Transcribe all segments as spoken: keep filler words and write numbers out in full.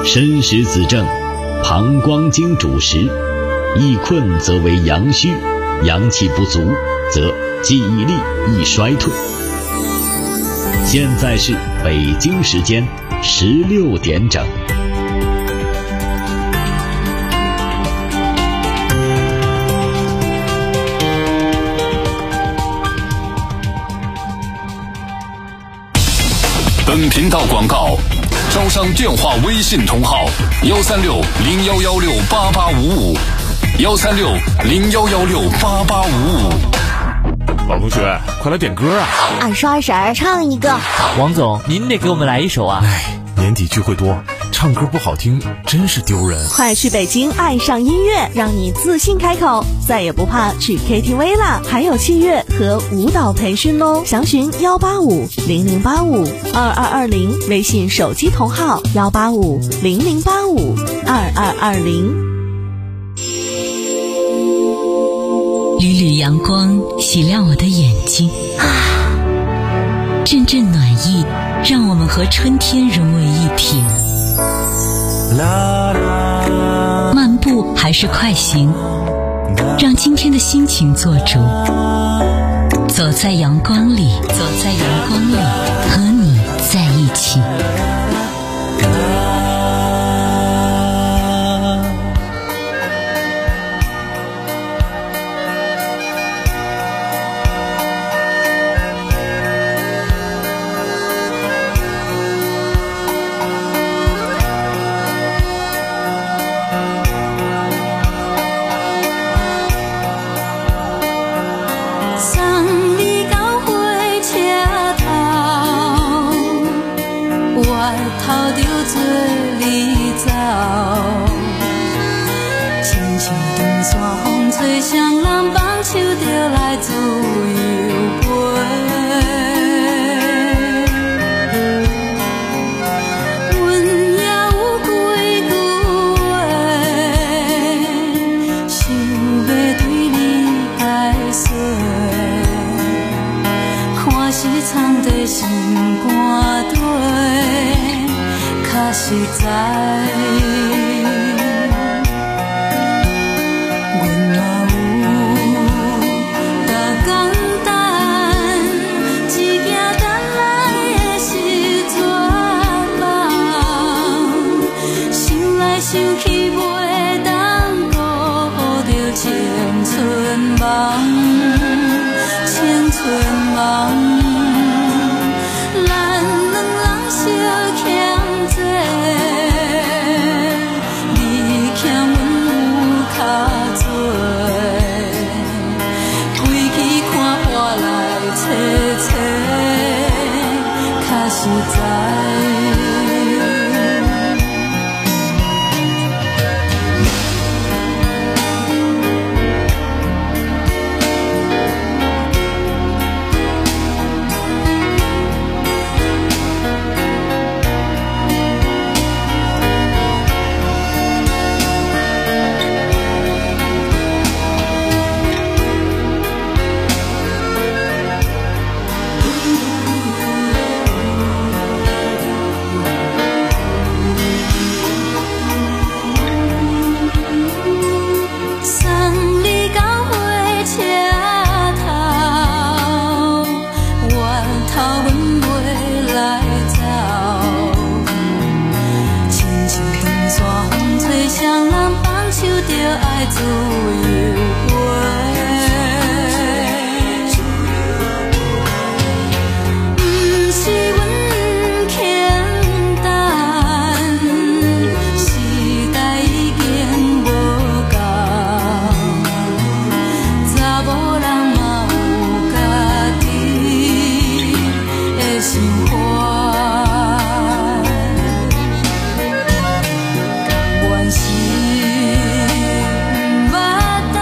申时子正，膀胱经主食，易困则为阳虚，阳气不足则记忆力易衰退。现在是北京时间十六点整。 本频道广告，招商电话微信同号幺三六零幺幺六八八五五，幺三六零幺幺六八八五五。 老同学，快来点歌啊！ 二叔二婶唱一个。 王总，您得给我们来一首啊！ 哎，年底聚会多，唱歌不好听真是丢人。 快去北京爱上音乐，让你自信开口，再也不怕去 K T V 啦！还有器乐和舞蹈培训哦，详询幺八五零零八五二二二零，微信手机同号幺八五零零八五二二二零。 缕缕阳光洗亮我的眼睛，啊，阵阵暖意让我们和春天融为一体。漫步还是快行，让今天的心情做主。走在阳光里，走在阳光里，和你在一起。 关心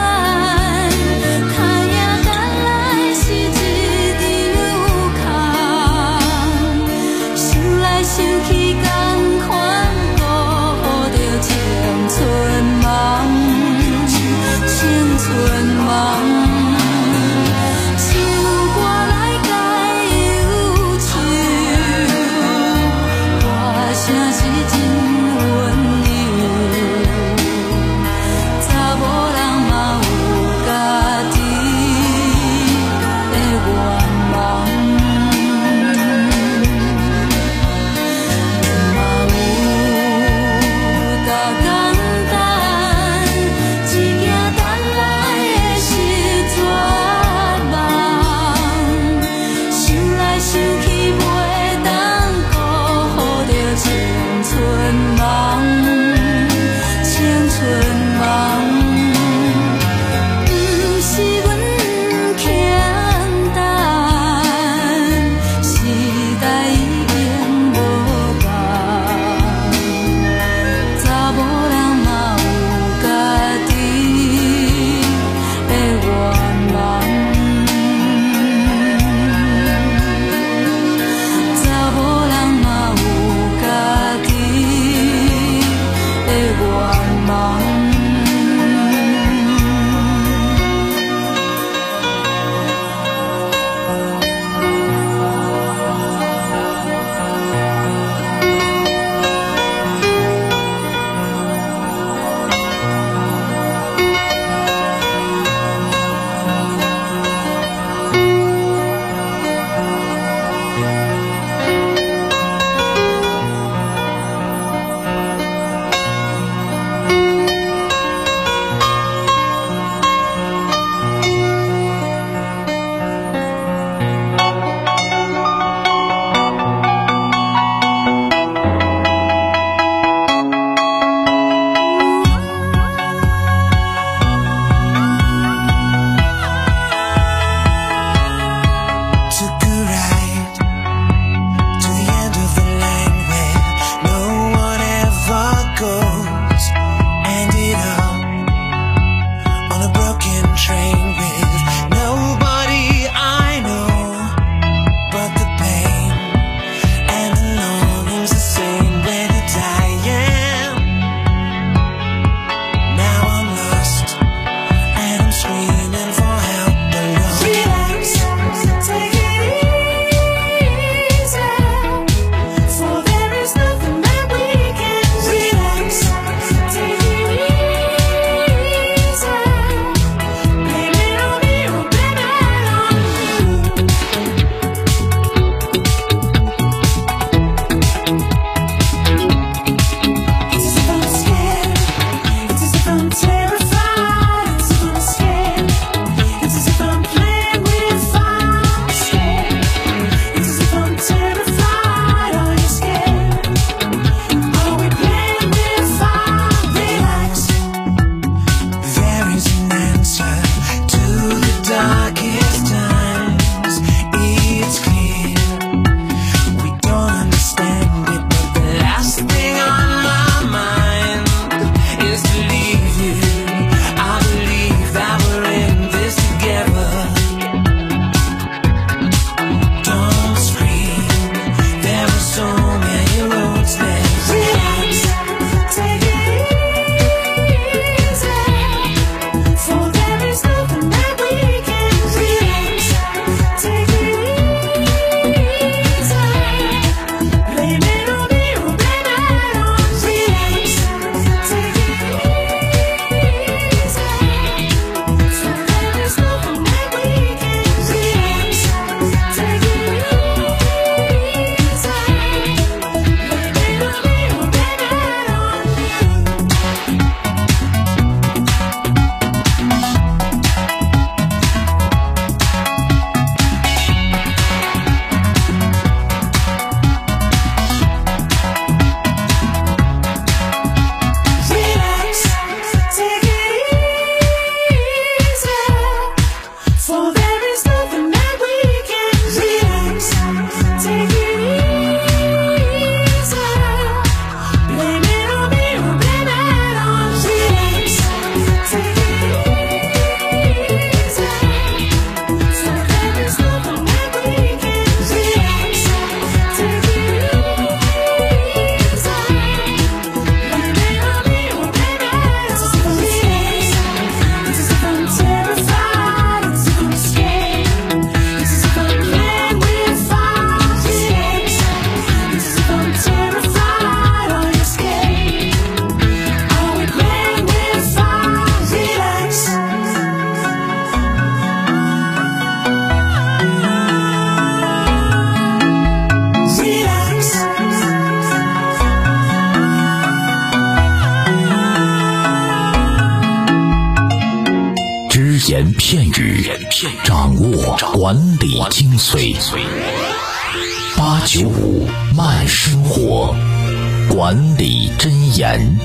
言片语，掌握管理精髓。八九五慢生活，管理箴言。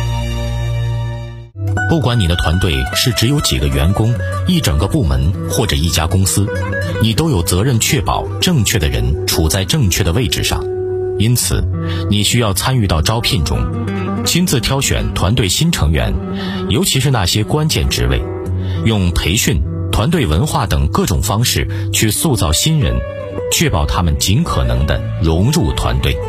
不管你的团队是只有几个员工、一整个部门或者一家公司，你都有责任确保正确的人处在正确的位置上。因此，你需要参与到招聘中，亲自挑选团队新成员，尤其是那些关键职位，用培训、团队文化等各种方式去塑造新人，确保他们尽可能地融入团队。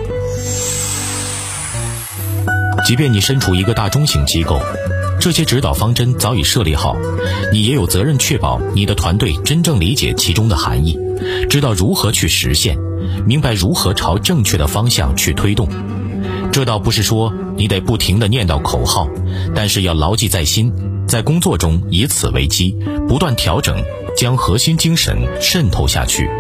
即便你身处一个大中型机构，这些指导方针早已设立好，你也有责任确保你的团队真正理解其中的含义，知道如何去实现，明白如何朝正确的方向去推动。这倒不是说你得不停地念叨口号，但是要牢记在心，在工作中以此为基，不断调整，将核心精神渗透下去。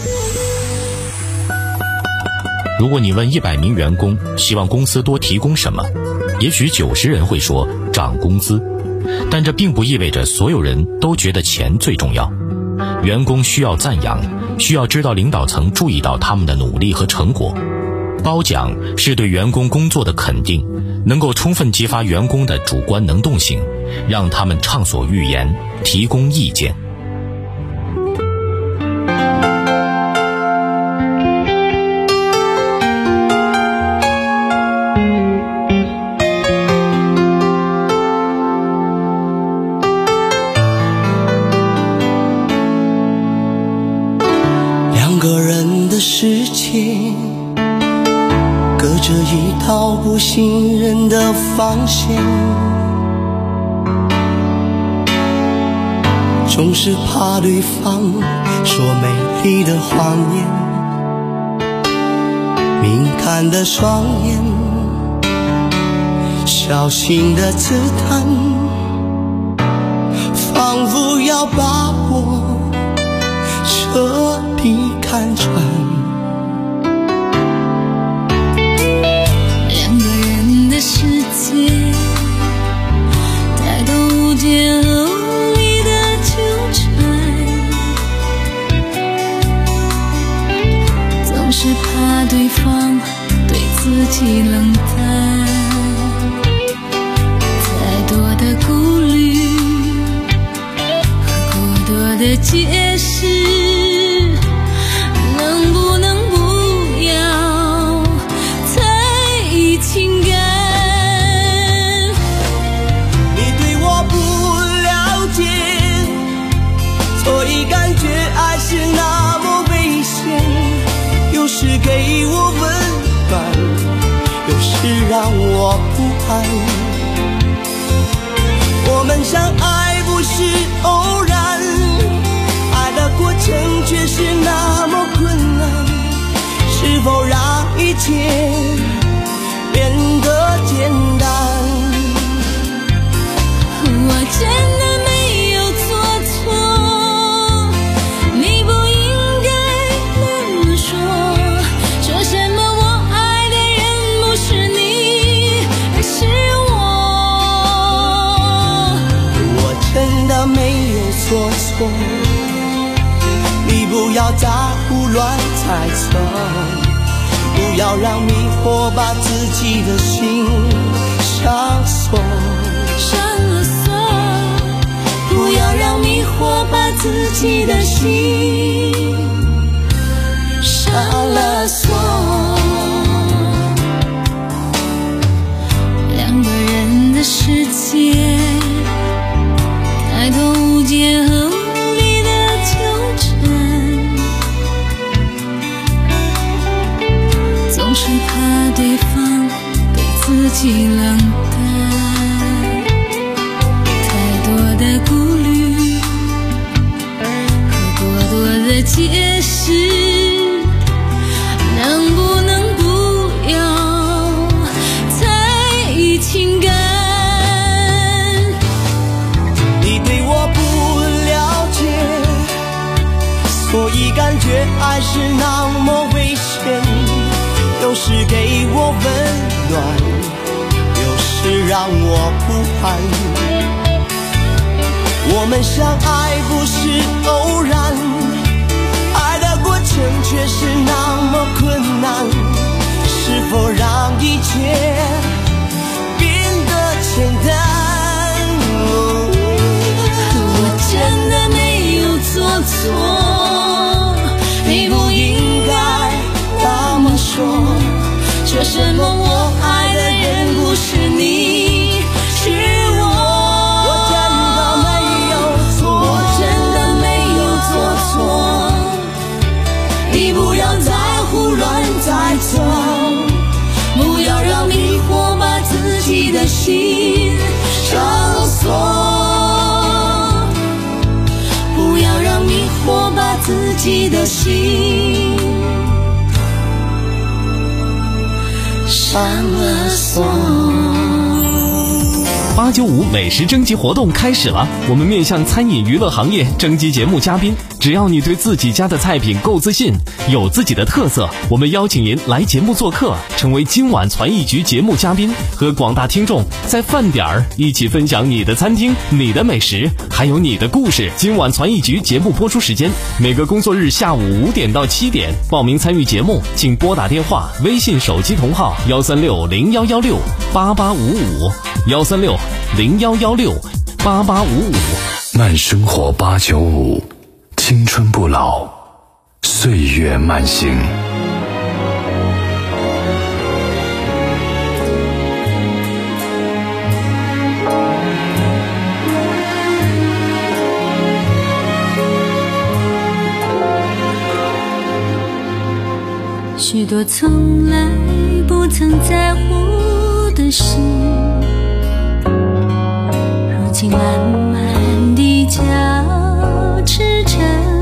如果你问一百名员工希望公司多提供什么，也许九十人会说涨工资，但这并不意味着所有人都觉得钱最重要。员工需要赞扬，需要知道领导层注意到他们的努力和成果。褒奖是对员工工作的肯定，能够充分激发员工的主观能动性，让他们畅所欲言，提供意见。 世界隔着一道不信任的防线，总是怕对方说美丽的谎言，敏感的双眼，小心的刺探，仿佛要把我彻底看穿。 太多无解和无力的纠缠，总是怕对方对自己冷淡，太多的顾虑和过多的解释，能不能不要在意情感？ 所以感觉爱是那么危险，有时给我温暖，有时让我不安。我们相爱不是偶然，爱的过程却是那么困难，是否让一切变得简单？ 我真的没有做错，你不应该那么说，说什么我爱的人不是你，而是我。 我真的没有做错，你不要再胡乱猜测，不要让迷惑把自己的心上锁， 上了锁，不要让迷惑把自己的心上了锁。两个人的世界，太多误解和无力的纠缠，总是怕对方对自己冷淡，太多的顾虑和过多的解释，能不能不要在意情感？ 你对我不了解，所以感觉爱是那么危险，有时给我温暖，有时让我不安。 我们相爱不是偶然，爱的过程却是那么困难，是否让一切变得简单？ 我真的没有做错，你不应该那么说，说什么我爱的人不是你，是我。你不要再胡乱猜测，不要让迷惑把自己的心上锁，不要让迷惑把自己的心上了锁。 八九五美食征集活动开始了，我们面向餐饮娱乐行业征集节目嘉宾，只要你对自己家的菜品够自信，有自己的特色，我们邀请您来节目做客，成为今晚传艺局节目嘉宾，和广大听众在饭点儿一起分享你的餐厅、你的美食，还有你的故事。今晚传艺局节目播出时间每个工作日下午五点到七点，报名参与节目请拨打电话、微信手机同号幺三六零幺幺六八八五五幺三六零幺幺六八八五五。 慢生活八九五，青春不老，岁月慢行。 许多从来不曾在乎的事，如今慢慢地交织成，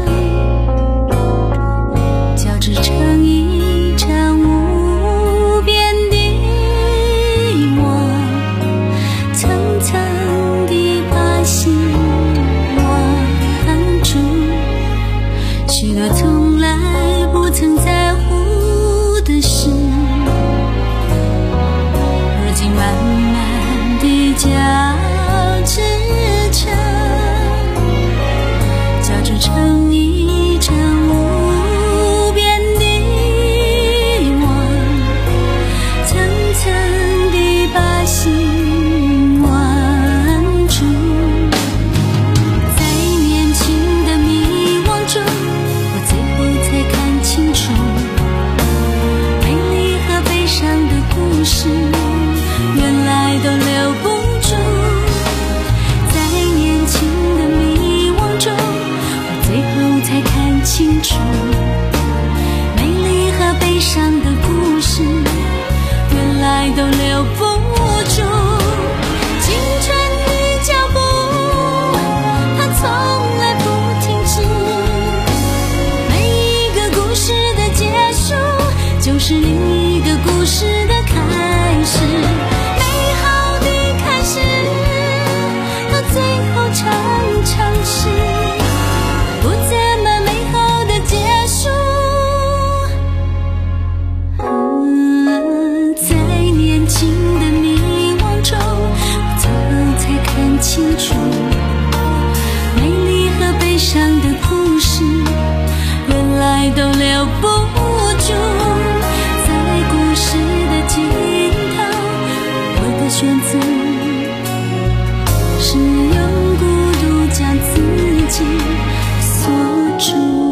交织成一场无边的梦，层层地把心挽住。许多从来不曾在乎的事，如今慢慢地交织成，交织成一场无边的梦，层层地把心挽住。在年轻的迷惘中，我最后才看清楚，美丽和悲伤的故事原来都留不住。在年轻的迷惘中，我最后才看清楚，美丽和悲伤的故事原来都留不住。青春的脚步它从来不停止，每一个故事的结束就是另一个故事的开始，美好的开始到最后常常是不怎么美好的结束。嗯，在年轻的迷惘中，我最后才看清楚，美丽和悲伤的故事原来都留不住。在故事的尽头，我的选择是用孤独将自己锁住。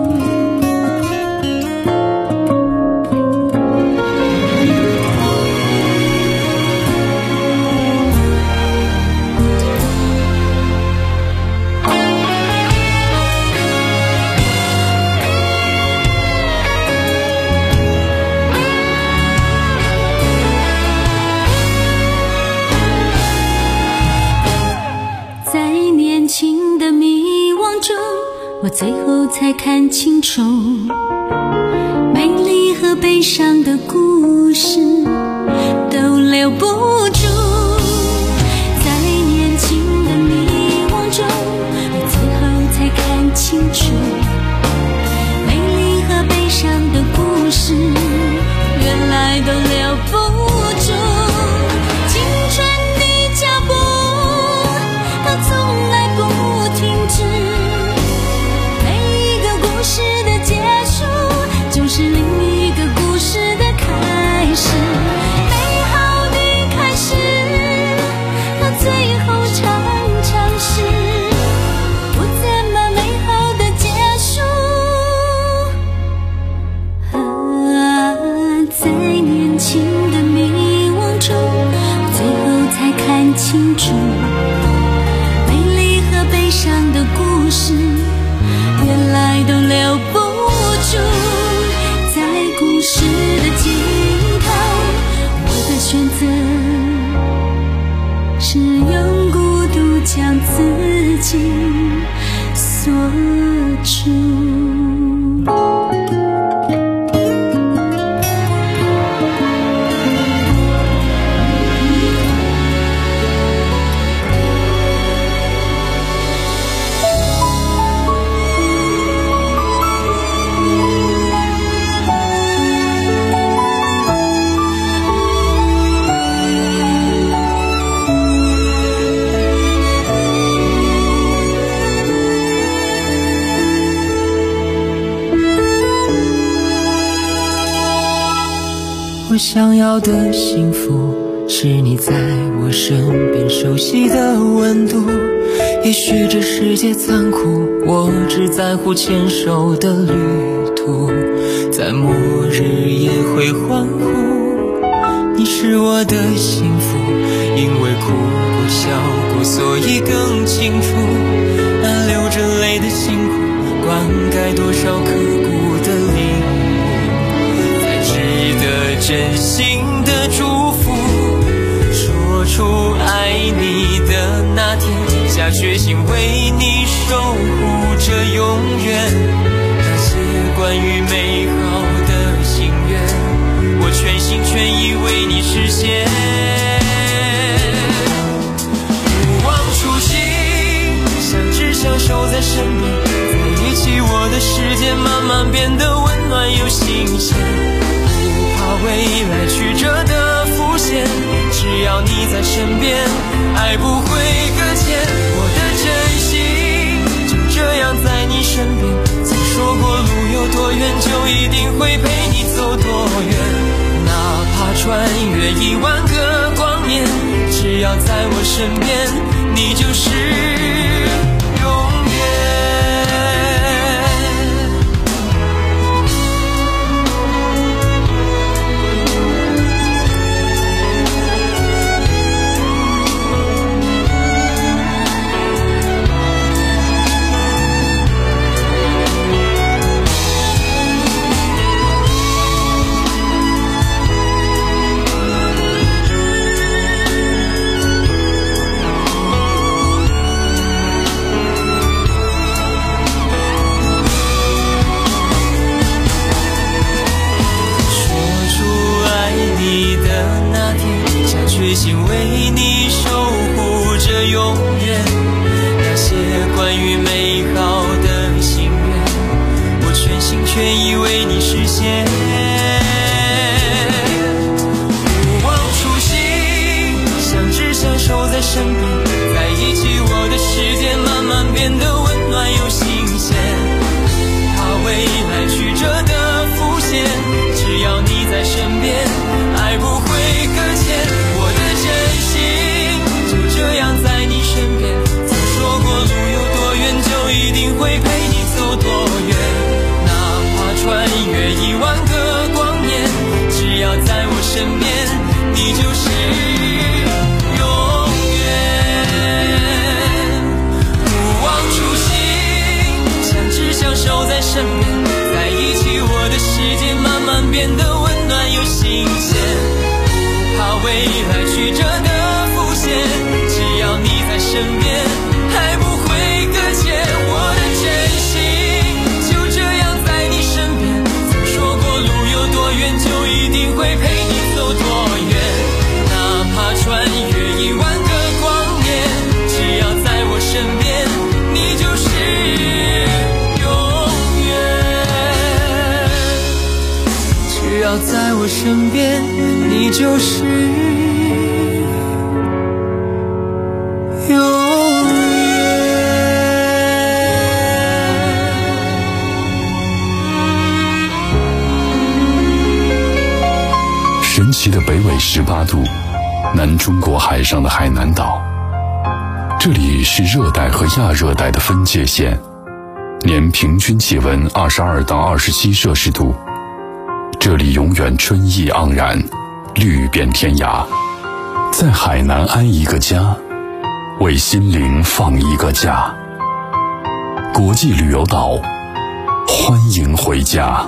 在年轻的迷惘中，我最后才看清楚，美丽和悲伤的故事都留不住。在年轻的迷惘中，我最后才看清楚，美丽和悲伤的故事原来都留不住。青春的脚步它从来不住，美丽和悲伤的故事原来都留不住，在故事的尽头，我的选择是用孤独将自己锁住。 我想要的幸福是你在我身边熟悉的温度，也许这世界残酷，我只在乎牵手的旅途，在末日也会欢呼。你是我的幸福，因为哭过笑过，所以更清楚那流着泪的辛苦，灌溉多少刻骨的领悟，才值得真心的祝福。说出爱你的那天，下决心为你守护着永远，那些关于美好的心愿，我全心全意为你实现。不忘初心，相知相守在身边，在一起我的世界慢慢变得温暖又新鲜，不怕未来曲折的浮现，只要你在身边，爱不会搁浅。我的真心就这样在你身边，曾说过路有多远，就一定会陪你走多远，哪怕穿越一万个光年，只要在我身边，你就是永远。决心为你守护着永远，那些关于美好的心愿，我全心全意为你实现。不忘初心，相知相守在身边，在一起我的世界慢慢变得温暖又新鲜，怕未来曲折的浮现，只要你在身边，爱不会搁浅。在你身边，曾说过路有多远，就一定会陪你走多远，哪怕穿越一万个光年，只要在我身边，你就是永远。不忘初心，相知相守在身边，在一起我的世界慢慢变得温暖又新鲜，不怕未来曲折的浮现，只要你在身边，爱不会搁浅。我的真心就这样在你身边，曾说过路有多远，就一定会陪你走多远，哪怕穿越一万个光年，只要在我身边，你就是永远。只要在我身边，你就是神奇的北纬十八度，南中国海上的海南岛，这里是热带和亚热带的分界线，年平均气温二十二到二十七摄氏度，这里永远春意盎然，绿遍天涯。在海南安一个家， 为心灵放一个假。国际旅游岛，欢迎回家。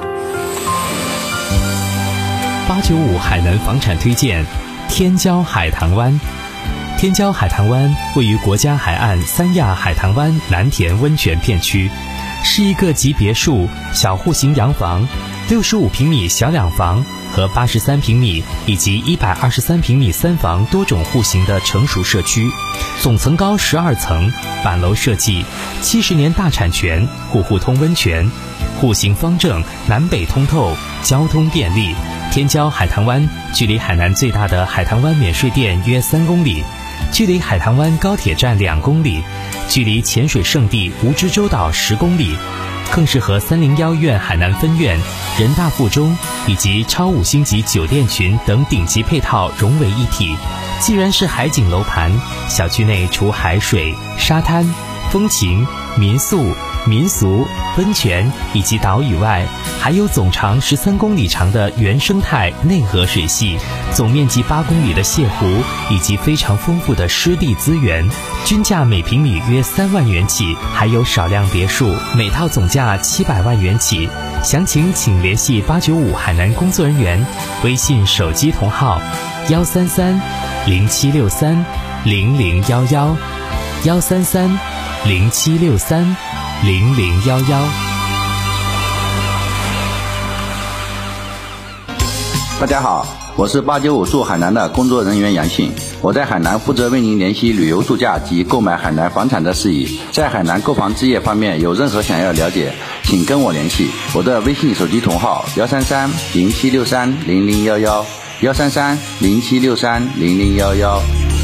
八九五海南房产推荐天骄海棠湾。天骄海棠湾位于国家海岸三亚海棠湾南田温泉片区，是一个集别墅、小户型洋房、六十五平米小两房和八十三平米以及一百二十三平米三房多种户型的成熟社区，总层高十二层，板楼设计，七十年大产权，户户通温泉，户型方正，南北通透，交通便利。天骄海棠湾距离海南最大的海棠湾免税店约三公里，距离海棠湾高铁站两公里，距离潜水圣地蜈支洲岛十公里，更是和三零幺院海南分院、人大附中以及超五星级酒店群等顶级配套融为一体。既然是海景楼盘，小区内除海水、沙滩、风情、民宿、民俗、温泉以及岛屿外，还有总长十三公里长的原生态内河水系，总面积八公里的泻湖，以及非常丰富的湿地资源，均价每平米约三万元起，还有少量别墅，每套总价七百万元起。详情请联系八九五海南工作人员，微信手机同号幺三三零七六三零零幺幺幺三三零七六三零零幺幺。 大家好，我是八九五驻海南的工作人员杨信，我在海南负责为您联系旅游度假及购买海南房产的事宜。在海南购房置业方面有任何想要了解，请跟我联系，我的微信手机同号幺三三零七六三零零幺幺幺三三零七六三零零幺幺。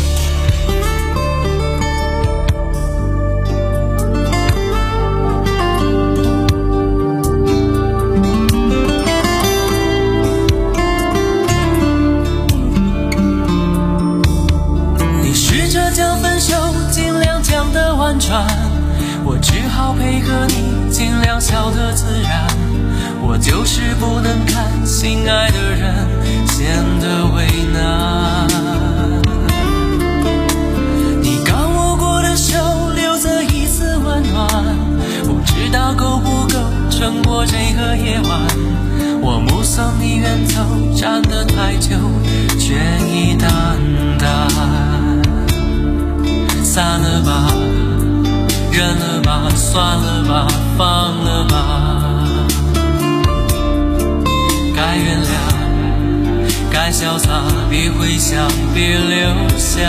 我只好配合你，尽量笑得自然。我就是不能看心爱的人显得为难。你刚握过的手留着一丝温暖，不知道够不够撑过这个夜晚。我目送你远走，站得太久，却已淡淡。散了吧，忍了吧，算了吧，放了吧。该原谅，该潇洒，别回想，别留下。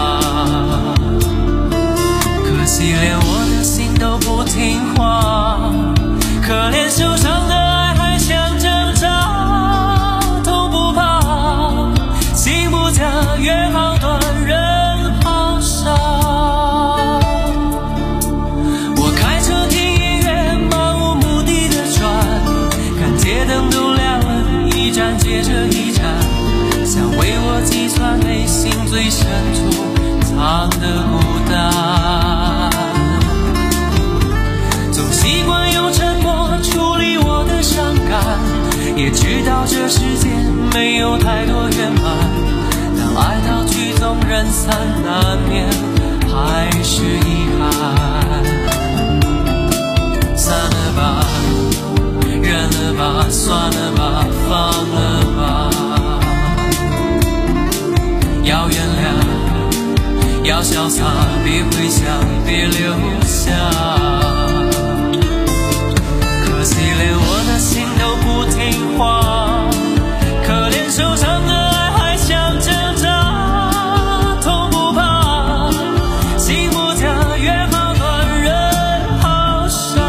可惜连我的心都不听话，可怜受伤的爱还想挣扎。痛不怕，心不假，约好断，人好傻。接着一站，想为我计算内心最深处藏的孤单。总习惯用沉默处理我的伤感，也知道这世界没有太多圆满。当爱到曲终人散，难免还是遗憾。散了吧，忍了吧，算了吧，放了吧。要原谅，要潇洒，别回想，别留下。可惜连我的心都不听话，可怜受伤的爱还想挣扎。痛不怕，心不假，约好断，人好傻。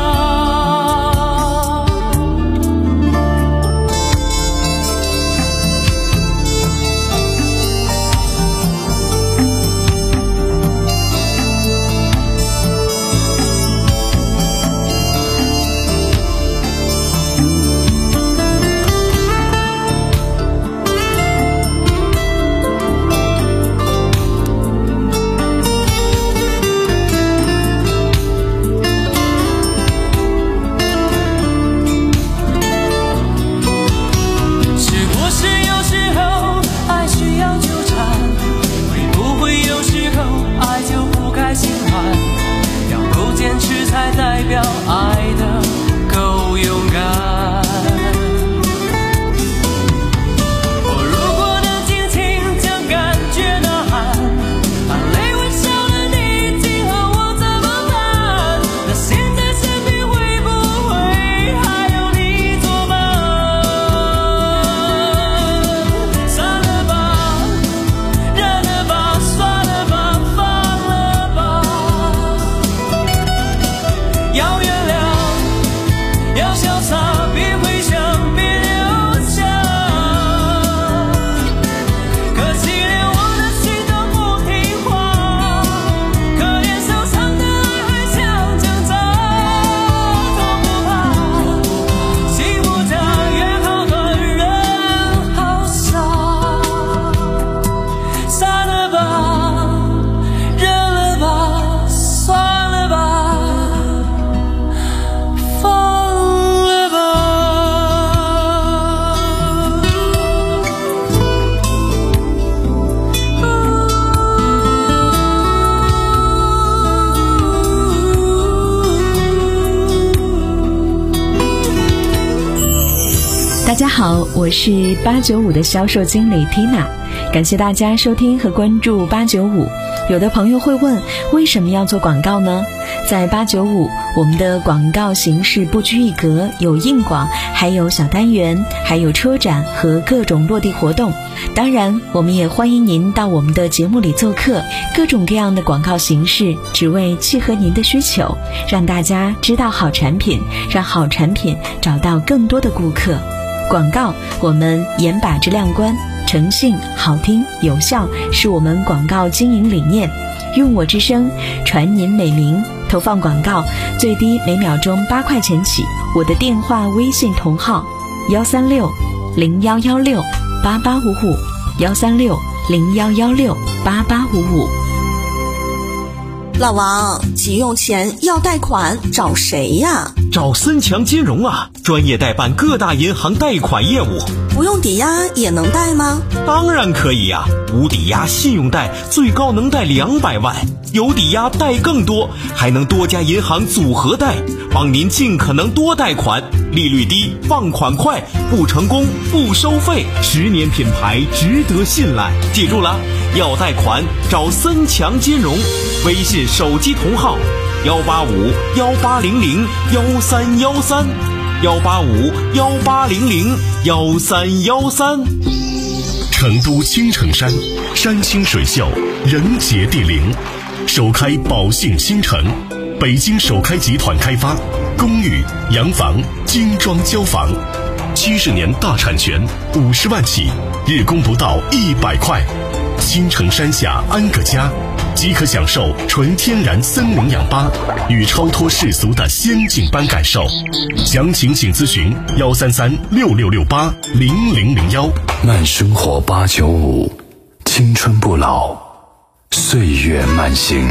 大家好，我是八九五的销售经理 Tina， 感谢大家收听和关注八九五。有的朋友会问，为什么要做广告呢？在八九五，我们的广告形式不拘一格，有硬广，还有小单元，还有车展和各种落地活动。当然，我们也欢迎您到我们的节目里做客，各种各样的广告形式，只为契合您的需求，让大家知道好产品，让好产品找到更多的顾客。广告，我们严把质量关，诚信、好听、有效是我们广告经营理念。用我之声，传您美名。投放广告最低每秒钟八块钱起。我的电话、微信同号：幺三六零幺幺六八八五五，幺三六零幺幺六八八五五。 老王，急用钱要贷款，找谁呀？ 找森强金融啊，专业代办各大银行贷款业务。 不用抵押也能贷吗？ 当然可以呀、啊，无抵押信用贷最高能贷两百万，有抵押贷更多，还能多家银行组合贷，帮您尽可能多贷款，利率低，放款快，不成功不收费，十年品牌值得信赖。记住了，要贷款找森强金融，微信手机同号幺八五幺八零零幺三幺三，幺八五幺八零零幺三幺三。 成都青城山，山清水秀，人杰地灵，首开宝信新城，北京首开集团开发，公寓、洋房、精装交房，七十年大产权，五十万起，日供不到一百块。青城山下安个家，即可享受纯天然森林氧吧与超脱世俗的仙境般感受。详情请咨询幺三三六六六八零零零幺。 慢生活八九五，青春不老，岁月慢行。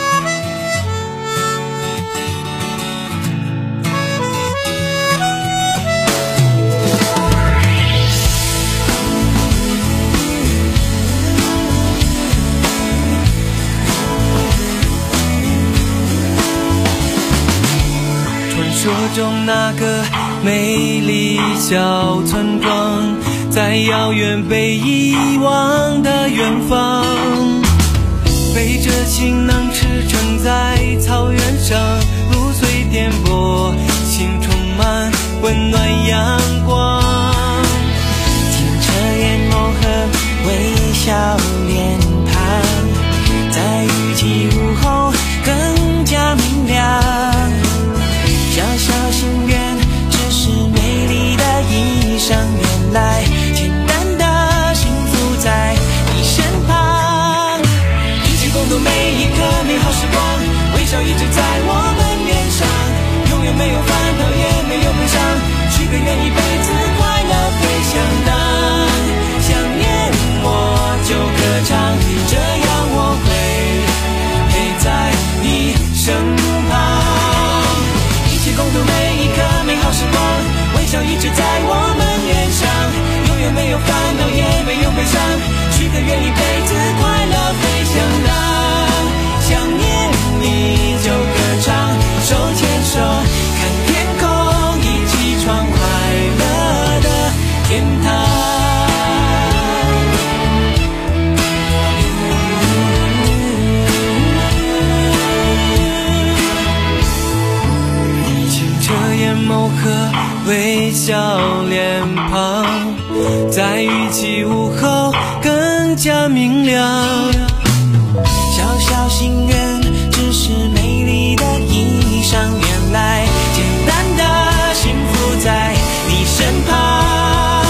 说中那个美丽小村庄，在遥远被遗忘的远方，背着行囊驰骋在草原上，路虽颠簸，心充满温暖阳光。清澈淹没和微笑脸庞，在雨季午后更加明亮。小小心愿，只是美丽的衣裳，原来简单的幸福在你身旁。一起共度每一刻美好时光，微笑一直在我们脸上，永远没有烦恼，也没有悲伤，许个愿一辈子快乐飞翔荡。想念我就歌唱，这样我会陪在你身旁。共度每一刻美好时光，微笑一直在我们脸上，永远没有烦恼，也没有悲伤，许个愿一辈子快乐飞翔荡。想念你就歌唱，手牵手看天空，一起闯快乐的天堂。眼眸和微笑脸庞，在雨季午后更加明亮。小小心愿，只是美丽的衣裳，原来简单的幸福在你身旁。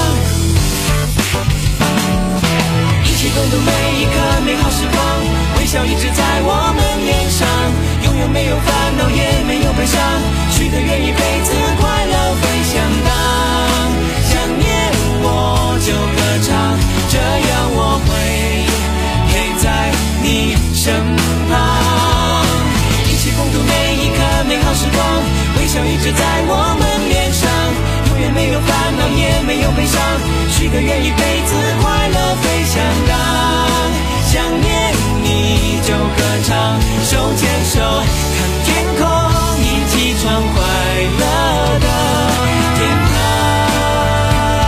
一起共度每一刻美好时光，微笑一直在我们脸上，永远没有烦恼，也没有悲伤，许个愿一辈子快乐飞翔荡。想念我就歌唱，这样我会陪在你身旁。一起共度每一刻美好时光，微笑一直在我们脸上，永远没有烦恼，也没有悲伤，许个愿一辈子快乐飞翔荡。想念你就歌唱，手牵手看天空，一起闯快乐的天堂。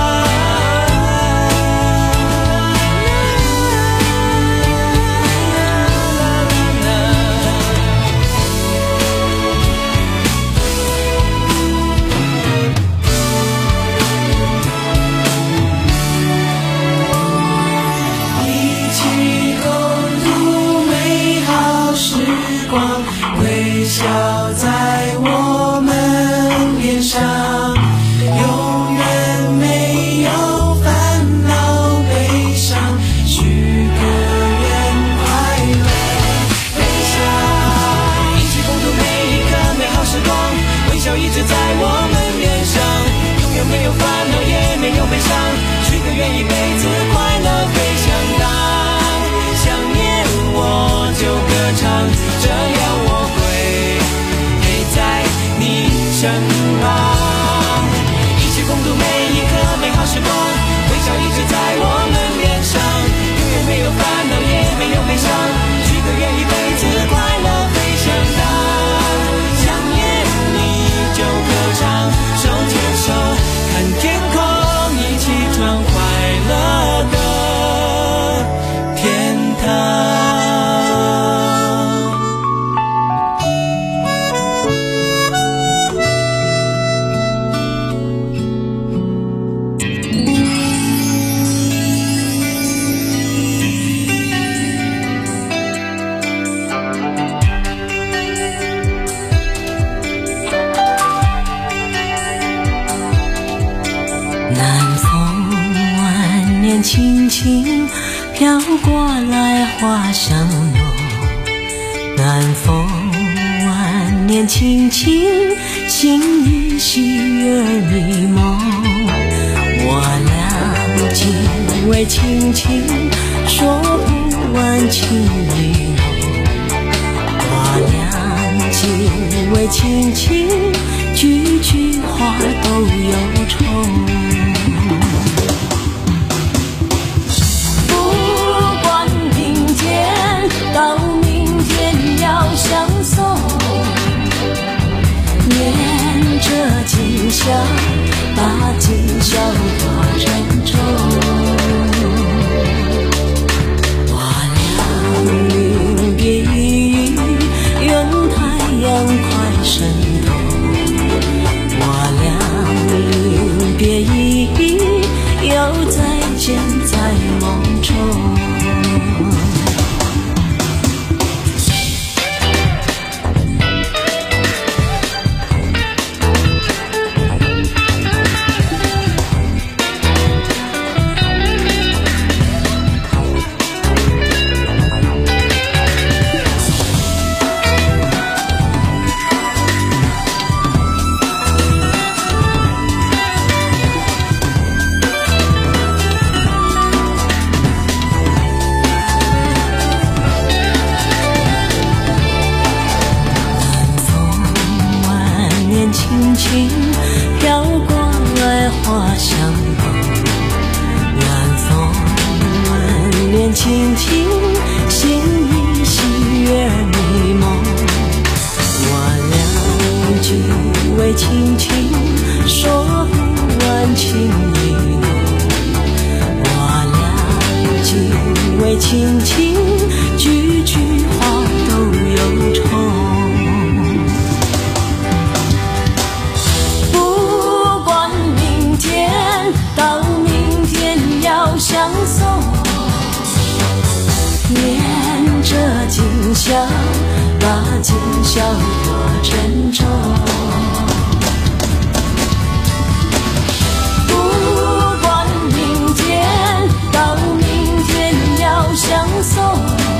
轻飘过来花香浓，南风万年轻轻，心依细月迷蒙。我俩紧偎轻轻，说不完情意浓。我俩紧偎轻轻，句句话都有愁。到明天要相送，念着今宵，把今宵多珍重。我俩临别依依，愿太阳快升东。我俩临别依依，要再见在梦中。轻轻飘过来花香浓，南风万年轻轻，心依细月迷蒙。我俩紧偎轻轻，说不完情意浓。我俩紧偎轻轻，句句话都有愁。到明天要相送，念着今宵，把今宵多珍重。不管明天，到明天要相送，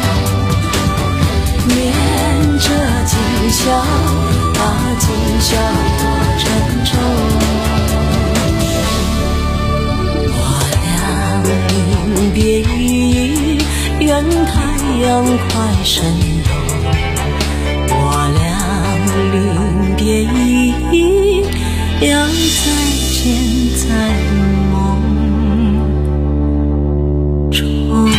念着今宵，把今宵多珍重。临别依依，愿太阳快升东。我俩临别依依，要再见在梦中。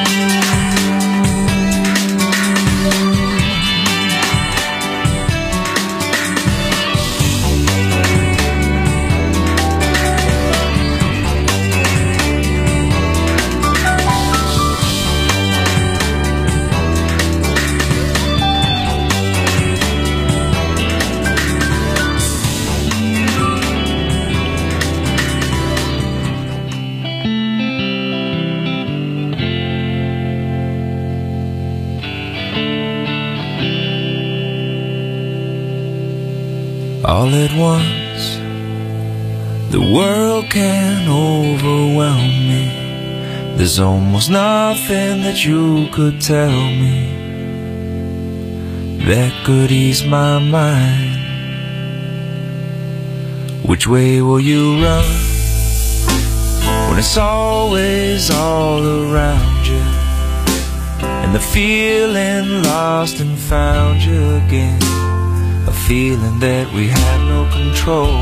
All at once, the world can overwhelm me. There's almost nothing that you could tell me that could ease my mind. Which way will you run when it's always all around you, and the feeling lost and found you again? A feeling that we had no control.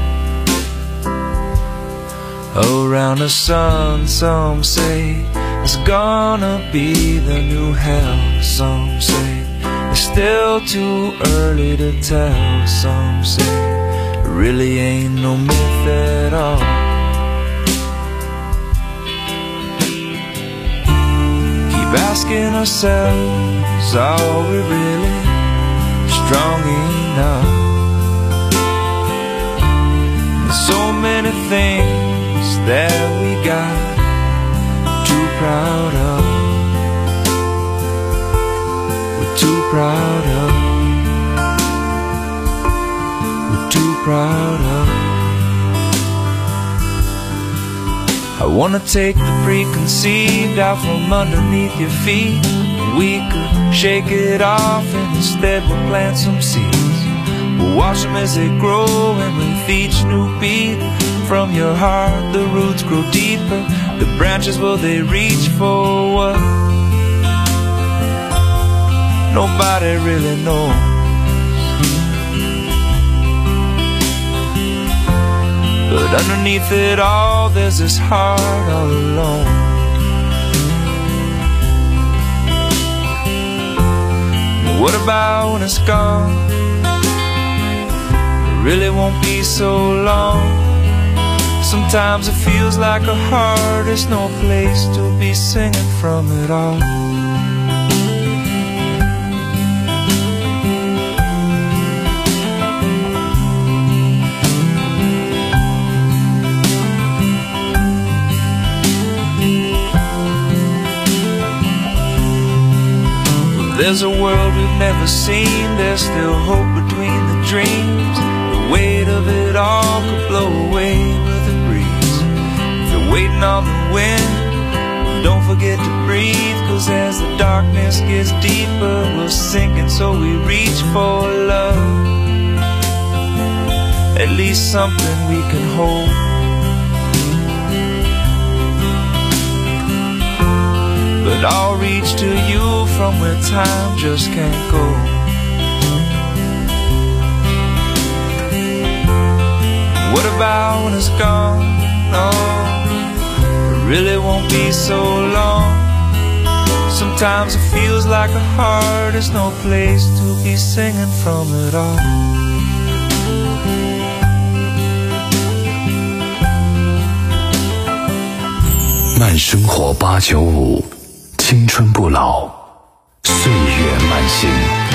Around the sun, some say it's gonna be the new hell. Some say it's still too early to tell. Some say it really ain't no myth at all. Keep asking ourselves, are we really strong enough? There's so many things that we got too proud of. We're too proud of. We're too proud of. I wanna take the preconceived out from underneath your feet. We could shake it off and instead we'll plant some seeds. We'll watch them as they grow, and with each new beat from your heart the roots grow deeper. The branches, will they reach for what? Nobody really knows. But underneath it all there's this heart all alone. What about when it's gone? It really won't be so long. Sometimes it feels like a heart, there's no place to be singing from it all. There's a world we've never seen, there's still hope between the dreams. The weight of it all could blow away with a breeze. If you're waiting on the wind, don't forget to breathe, cause as the darkness gets deeper, we're sinking, so we reach for love. At least something we can hold. But I'll reach to you from where time just can't go. What about when it's gone? No, it really won't be so long. Sometimes it feels like a heart, there's no place to be singing from it all. 慢生活八九五，青春不老，岁月慢行。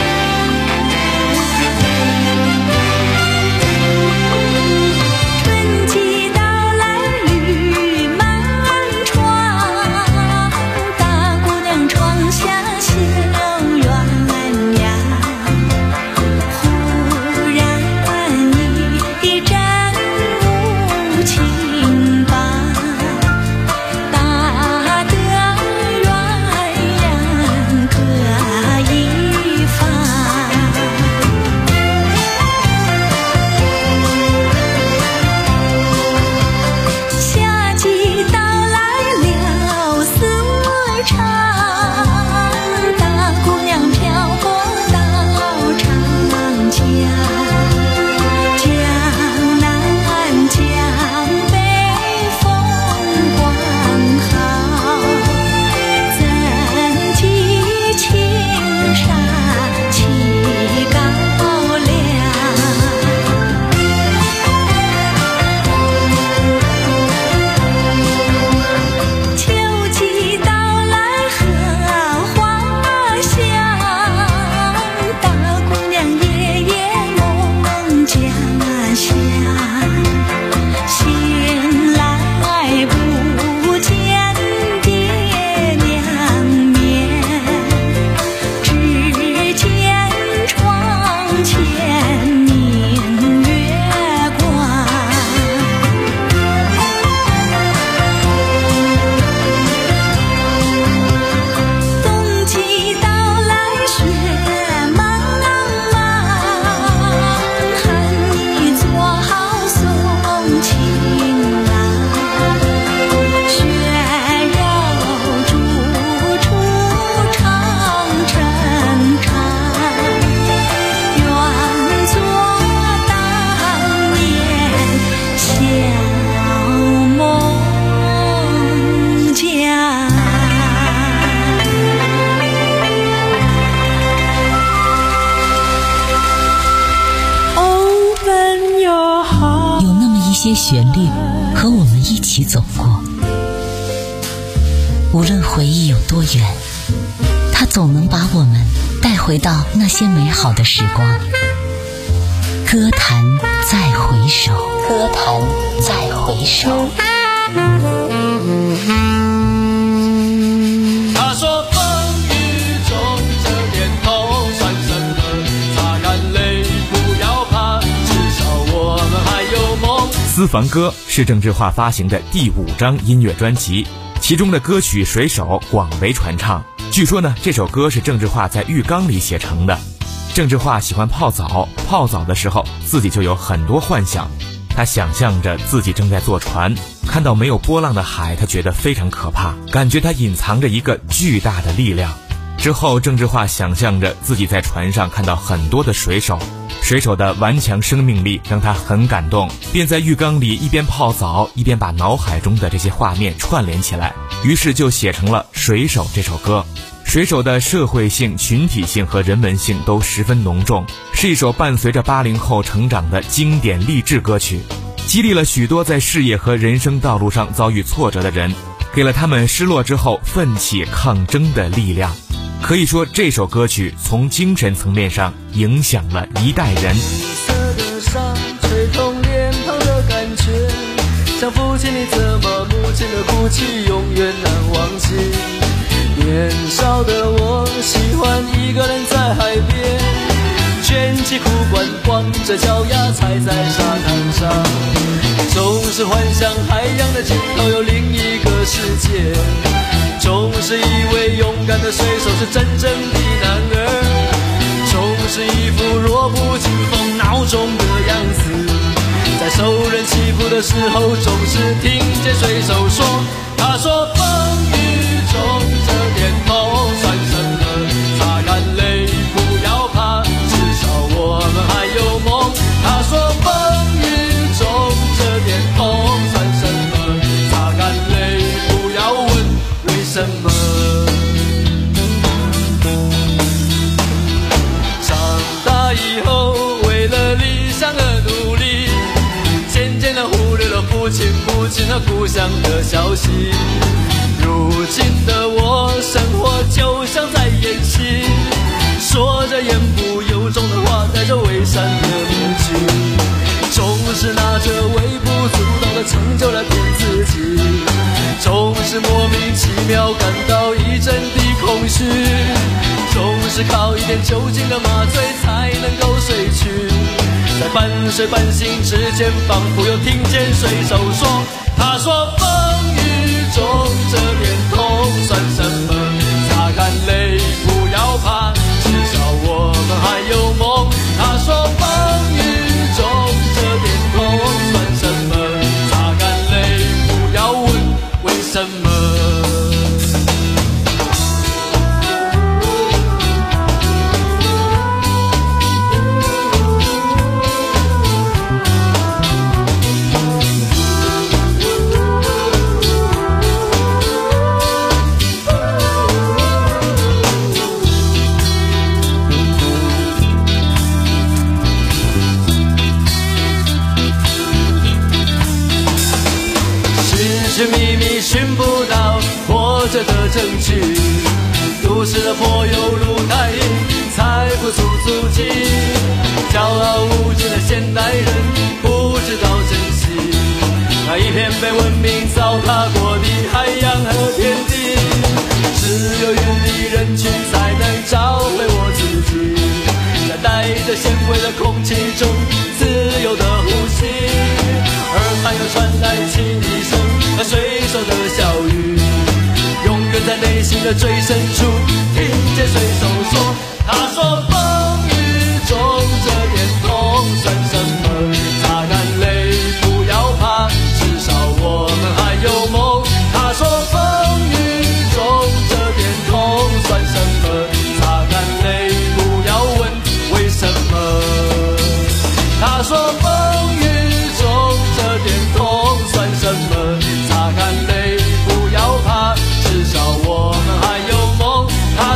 些旋律和我们一起走过，无论回忆有多远，它总能把我们带回到那些美好的时光。歌坛再回首，歌坛再回首。 他说风雨中这点头算什么，擦干泪不要怕，至少我们还有梦。 思私房歌是郑智化发行的第五张音乐专辑，其中的歌曲《水手》广为传唱。据说呢，这首歌是郑智化在浴缸里写成的。郑智化喜欢泡澡，泡澡的时候自己就有很多幻想。他想象着自己正在坐船，看到没有波浪的海，他觉得非常可怕，感觉他隐藏着一个巨大的力量。之后郑智化想象着自己在船上看到很多的水手，水手的顽强生命力让他很感动，便在浴缸里一边泡澡一边把脑海中的这些画面串联起来，于是就写成了《水手》这首歌。水手的社会性、群体性和人文性都十分浓重，是一首伴随着八零后成长的经典励志歌曲，激励了许多在事业和人生道路上遭遇挫折的人，给了他们失落之后奋起抗争的力量。可以说，这首歌曲从精神层面上影响了一代人。 色的伤吹痛脸庞的感觉，像父亲的责骂，母亲的哭泣，永远难忘记。年少的我喜欢一个人在海边，卷起裤管，光着脚丫踩在沙滩上，总是幻想海洋的尽头有另一个世界，总是以为勇敢的水手是真正的男儿，总是一副弱不禁风孬种的样子，在受人欺负的时候总是听见水手说，他说风雨中这点痛算什么，擦干泪不要怕，至少我们还有梦。他说风雨中这点痛算什么，擦干泪不要问为什么。长大以后为了理想而努力，渐渐地忽略了父亲母亲和故乡的消息，如今的我生活就像在演戏，说着言不由衷的话，戴着伪善的面具，总是拿着微不足道的成就来骗自己，总是莫名其妙感到一阵的空虚，总是靠一点酒精的麻醉才能够睡去，在半睡半醒之间仿佛又听见水手说，他说风雨中这点痛算什么，擦干泪不要怕，至少我们还有梦。他说风雨中这点痛算什么，擦干泪不要问为什么。寻觅觅寻不到活着的证据，都市的柏油路太硬，踩不出足迹，骄傲无知的现代人不知道珍惜那一片被文明糟蹋过的海洋和天地，只有远离人群才能找回我自己，在带着纤维的空气中自由的呼吸，耳畔又传来汽笛声和水手的笑语，永远在内心的最深处听见水手说，他说风雨中这点痛算什么，擦干泪不要怕，至少我们还有梦。他说风雨中这点痛算什么，擦干泪不要问为什么。他说风雨中这点痛算什么，擦干泪不要怕，至少我们还有梦。他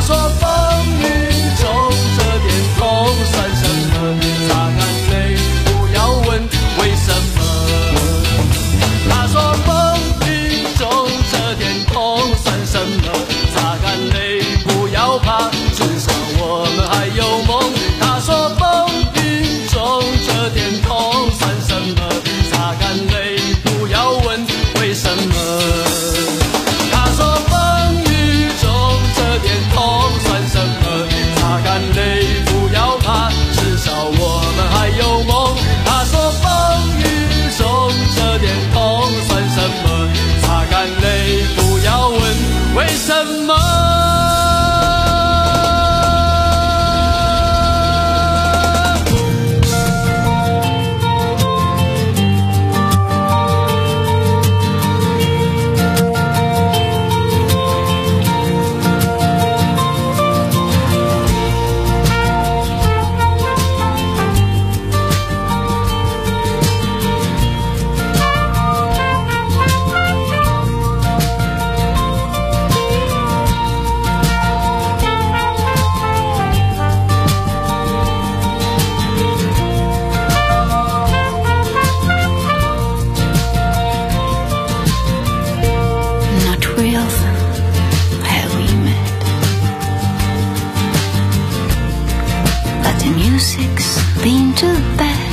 music's been to bed,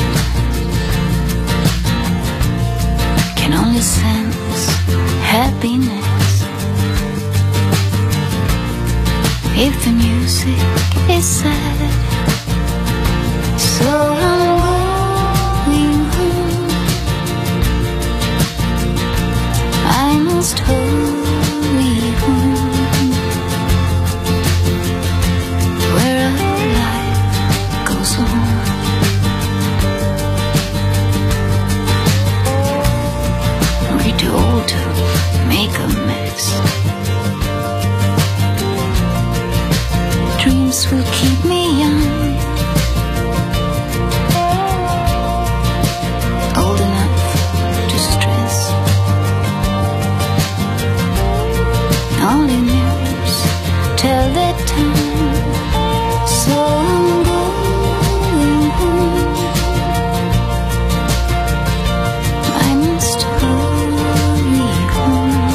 can only sense happiness if the music is sad. So I'm going home, I must hurry home, where our life goes on. We're too old to make a mess. Dreams will keep me young, old enough to stress. Only mirrors tell that time. So I'm going home, I must hurry home,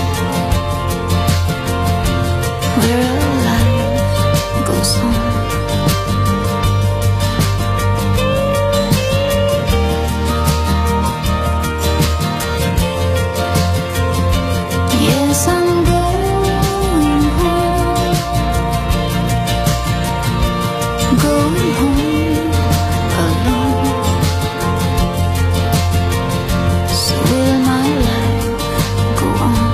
where our life goes on. Yes, I'm going home, going home alone. So will my life go on?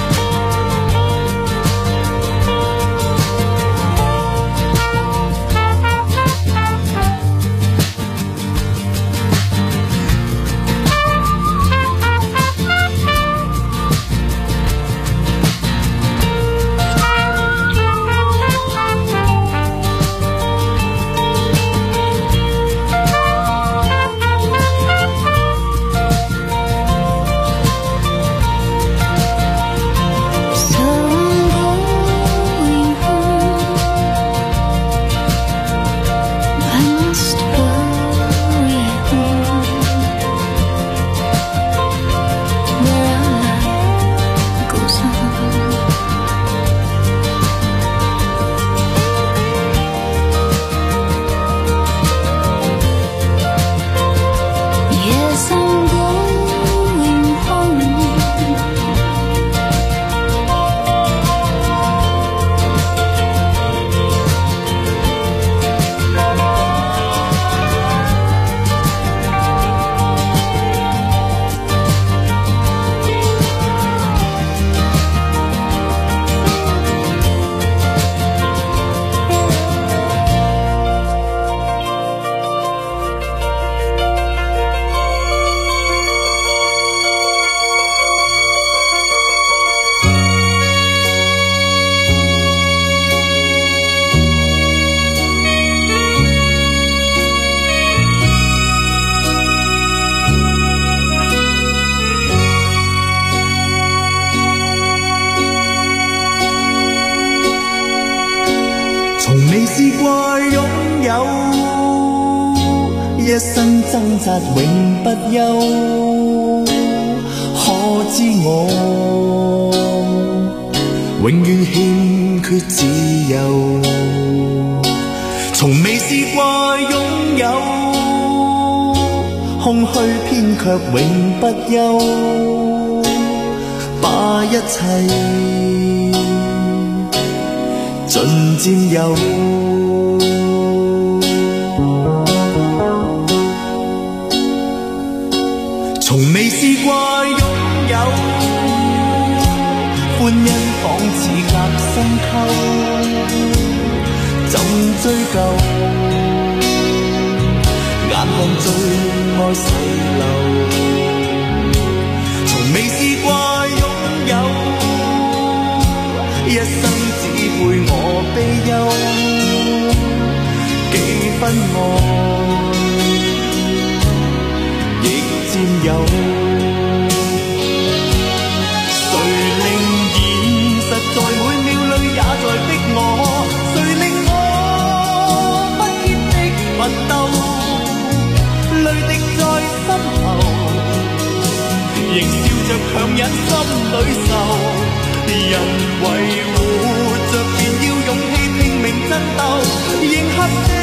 So I'm going home, I must hurry home, where our life goes on. Yes, I'm going home, 從未試過擁有，一生掙扎永不休。可知我永遠欠缺自由。從未試過擁有，空虛偏卻永不休。把一切盡佔有，從未試過擁有，歡欣仿似夾心溝，怎追究？眼看最愛逝流，從未試過擁有，一生只配我悲憂，幾分愛亦佔有。誰令現實在每秒裏也在逼我？誰令我不竭的奮鬥，淚滴在心頭，仍笑着強忍心裏愁。人為活着便要勇氣拼命爭鬥，迎合這